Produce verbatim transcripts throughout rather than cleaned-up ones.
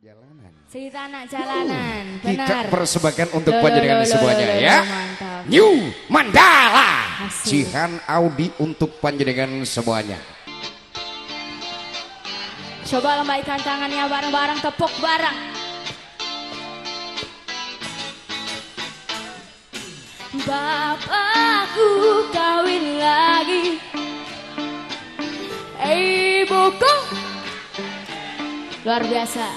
jalanan. Cerita anak jalanan, uh, benar. Kita persembahkan untuk Loh, panjenengan loh, loh, semuanya loh, loh, ya. mantap. New Mandala. Asik. Jihan Audi untuk panjenengan semuanya. Coba lambaikan tangannya bareng-bareng, tepuk bareng. Bapakku kawin lagi, ibuku luar biasa.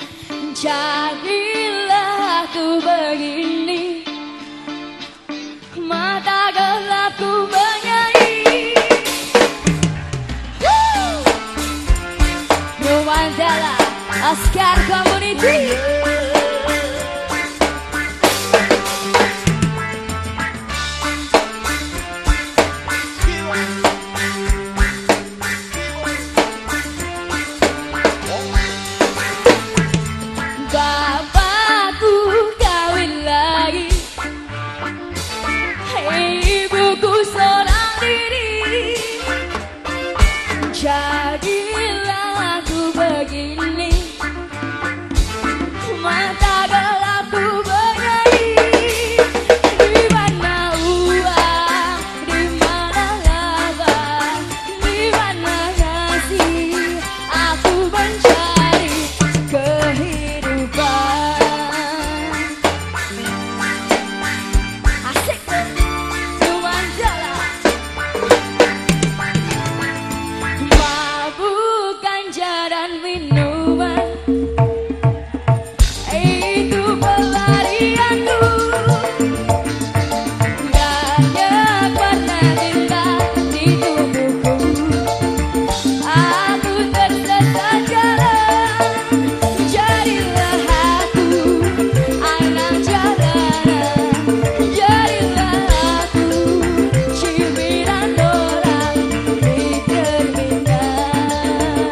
Jadilah aku begini, mata gelapku menyanyi. New Mandala Oscar Community. Bapakku kawin lagi, ibuku seorang diri. Jadilah aku begini, mata gelapku bernyanyi. Di mana uang, di mana laba, di mana kasih, aku mencari kehidupan. Asik tuh, New Mandala. Mabuk ganja dan minuman, itu pelarianku. Banyak warna cinta di tubuhku, aku tersesat jalan. Jadilah aku anak jalanan, jadilah aku cibiran orang di terminal.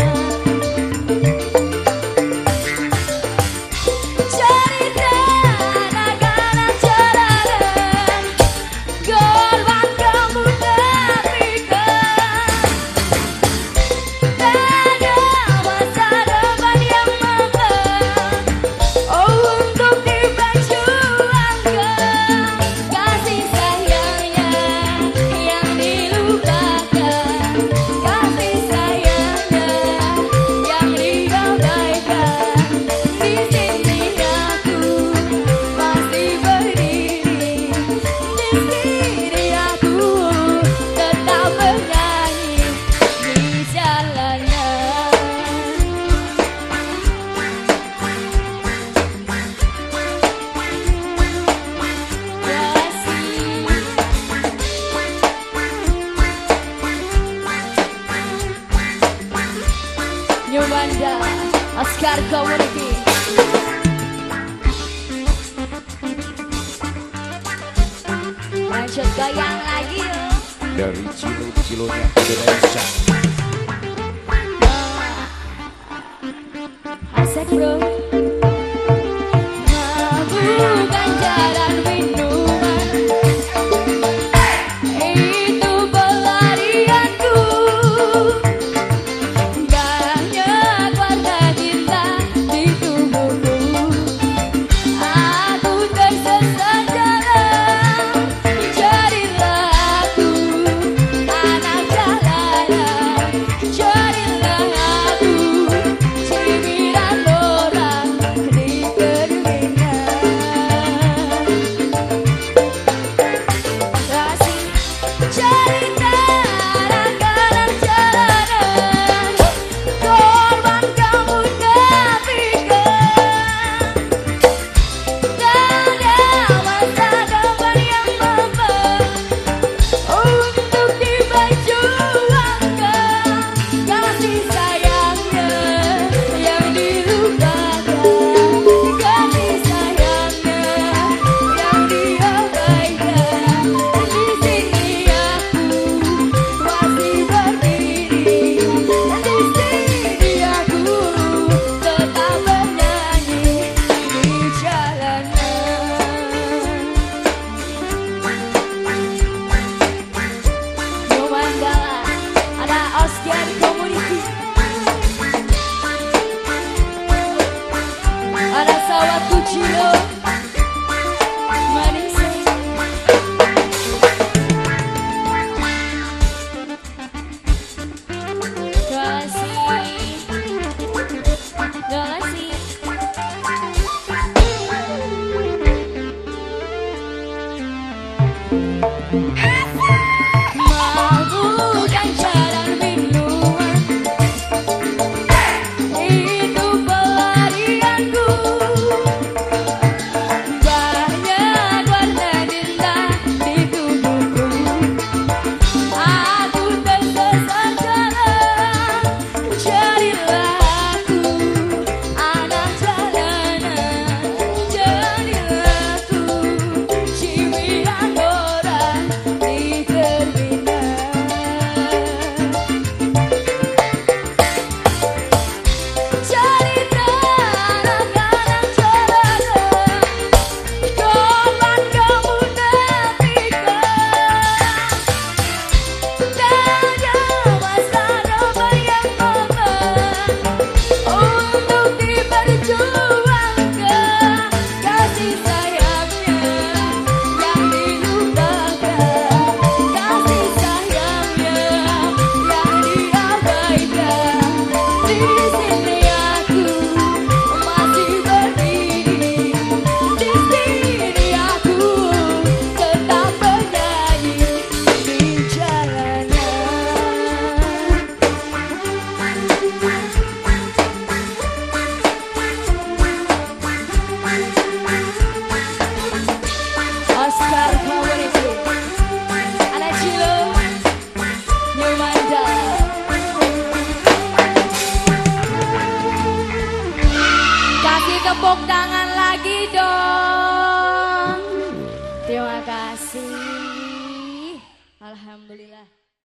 Cerita anak-anak jalanan, korban kemunafikan. Ada masa depan yang mapan, oh untuk diperjuangkan. Kasih sayangnya yang dilupakan, kasih sayangnya yang diabaikan. Di sini aku masih berdiri, di sini aku tetap bernyanyi di jalanan. New Mandala Oscar Community. Lanjut goyang lagi yuk. Dari Cilo-Cilonya Indonesia. Asik bro. Mabuk ganja dan minuman, itu pelarianku. Banyak warna cinta di tubuhku, aku tersesat jalan. Jadilah aku anak jalanan, jadilah aku cibiran orang Cilo Manisa. Galasi Galasi Mabuk dan jalan minuman, itu pelarianku. Banyak warna indah di tubuhku. Aku tersesat jalan, jadilah aku anak jalanan. Jadilah aku cimilan orang di terminal. Cerita anak-anak jalanan, korban kemunafikan. Tanya masa depan yang aman untuk diperjuangkan. Kasih sayangnya yang dilupakan, kasih sayangnya yang diabaikan. Di sini aku masih berdiri, di sini aku tetap bernyanyi di jalanan. Oscar Favorite Anak Cilo New Mandala. Kasih tepuk tangan lagi dong. Terima kasih. Alhamdulillah.